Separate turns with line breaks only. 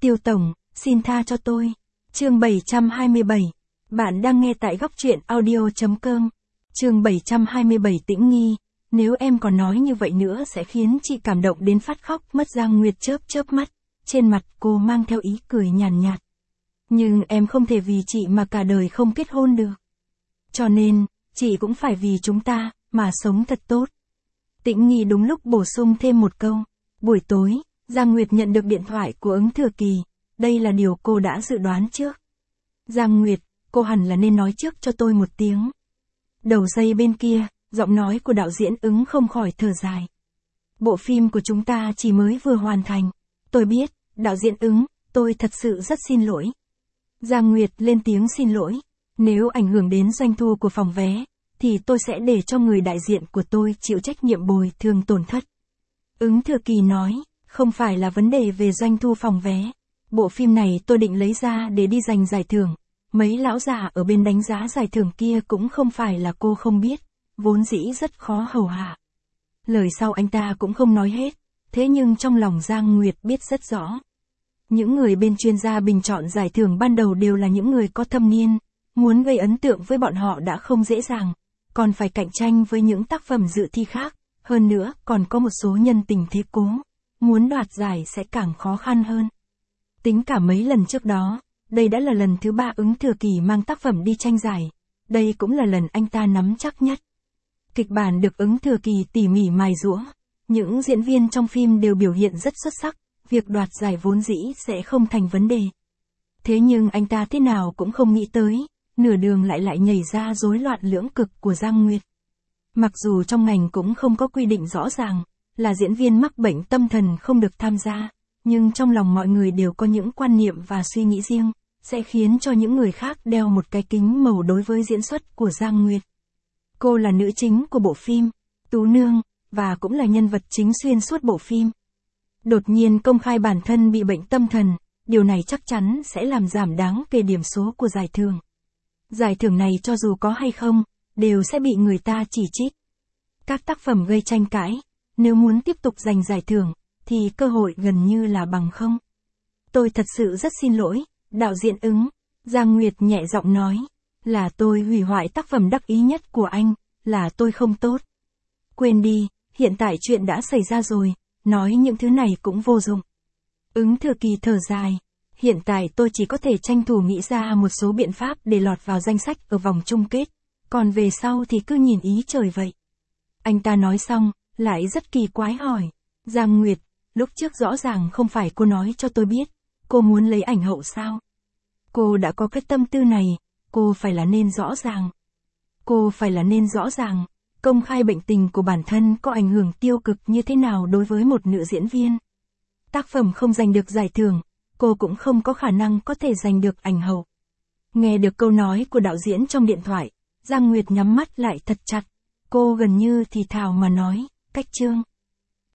Tiêu Tổng, xin tha cho tôi. Chương 727. Bạn đang nghe tại góc truyện audio.com. Chương 727 Tĩnh Nghi. Nếu em còn nói như vậy nữa sẽ khiến chị cảm động đến phát khóc mất. Giang Nguyệt chớp chớp mắt. Trên mặt cô mang theo ý cười nhàn nhạt. Nhưng em không thể vì chị mà cả đời không kết hôn được. Cho nên, chị cũng phải vì chúng ta, mà sống thật tốt. Tĩnh Nghi đúng lúc bổ sung thêm một câu. Buổi tối, Giang Nguyệt nhận được điện thoại của Ứng Thừa Kỳ. Đây là điều cô đã dự đoán trước. Giang Nguyệt, cô hẳn là nên nói trước cho tôi một tiếng. Đầu dây bên kia, giọng nói của đạo diễn Ứng không khỏi thở dài. Bộ phim của chúng ta chỉ mới vừa hoàn thành. Tôi biết, đạo diễn Ứng, tôi thật sự rất xin lỗi. Giang Nguyệt lên tiếng xin lỗi. Nếu ảnh hưởng đến doanh thu của phòng vé, thì tôi sẽ để cho người đại diện của tôi chịu trách nhiệm bồi thường tổn thất. Ứng Thừa Kỳ nói, không phải là vấn đề về doanh thu phòng vé. Bộ phim này tôi định lấy ra để đi giành giải thưởng. Mấy lão già ở bên đánh giá giải thưởng kia cũng không phải là cô không biết, vốn dĩ rất khó hầu hạ. Lời sau anh ta cũng không nói hết, thế nhưng trong lòng Giang Nguyệt biết rất rõ. Những người bên chuyên gia bình chọn giải thưởng ban đầu đều là những người có thâm niên, muốn gây ấn tượng với bọn họ đã không dễ dàng, còn phải cạnh tranh với những tác phẩm dự thi khác, hơn nữa còn có một số nhân tình thế cố, muốn đoạt giải sẽ càng khó khăn hơn. Tính cả mấy lần trước đó, đây đã là lần thứ 3 Ứng Thừa Kỳ mang tác phẩm đi tranh giải, đây cũng là lần anh ta nắm chắc nhất. Kịch bản được Ứng Thừa Kỳ tỉ mỉ mài giũa, những diễn viên trong phim đều biểu hiện rất xuất sắc, việc đoạt giải vốn dĩ sẽ không thành vấn đề. Thế nhưng anh ta thế nào cũng không nghĩ tới, nửa đường lại nhảy ra rối loạn lưỡng cực của Giang Nguyệt. Mặc dù trong ngành cũng không có quy định rõ ràng, là diễn viên mắc bệnh tâm thần không được tham gia, nhưng trong lòng mọi người đều có những quan niệm và suy nghĩ riêng, sẽ khiến cho những người khác đeo một cái kính màu đối với diễn xuất của Giang Nguyệt. Cô là nữ chính của bộ phim, Tú Nương, và cũng là nhân vật chính xuyên suốt bộ phim. Đột nhiên công khai bản thân bị bệnh tâm thần, điều này chắc chắn sẽ làm giảm đáng kể điểm số của giải thưởng. Giải thưởng này cho dù có hay không, đều sẽ bị người ta chỉ trích. Các tác phẩm gây tranh cãi, nếu muốn tiếp tục giành giải thưởng, thì cơ hội gần như là bằng không. Tôi thật sự rất xin lỗi, đạo diễn Ứng. Giang Nguyệt nhẹ giọng nói, là tôi hủy hoại tác phẩm đắc ý nhất của anh, là tôi không tốt. Quên đi, hiện tại chuyện đã xảy ra rồi, nói những thứ này cũng vô dụng. Ứng Thừa Kỳ thở dài, hiện tại tôi chỉ có thể tranh thủ nghĩ ra một số biện pháp để lọt vào danh sách ở vòng chung kết, còn về sau thì cứ nhìn ý trời vậy. Anh ta nói xong, lại rất kỳ quái hỏi, Giang Nguyệt, lúc trước rõ ràng không phải cô nói cho tôi biết, cô muốn lấy ảnh hậu sao? Cô đã có cái tâm tư này, cô phải là nên rõ ràng. Cô phải là nên rõ ràng, công khai bệnh tình của bản thân có ảnh hưởng tiêu cực như thế nào đối với một nữ diễn viên. Tác phẩm không giành được giải thưởng, cô cũng không có khả năng có thể giành được ảnh hậu. Nghe được câu nói của đạo diễn trong điện thoại, Giang Nguyệt nhắm mắt lại thật chặt. Cô gần như thì thào mà nói, Cách Trương.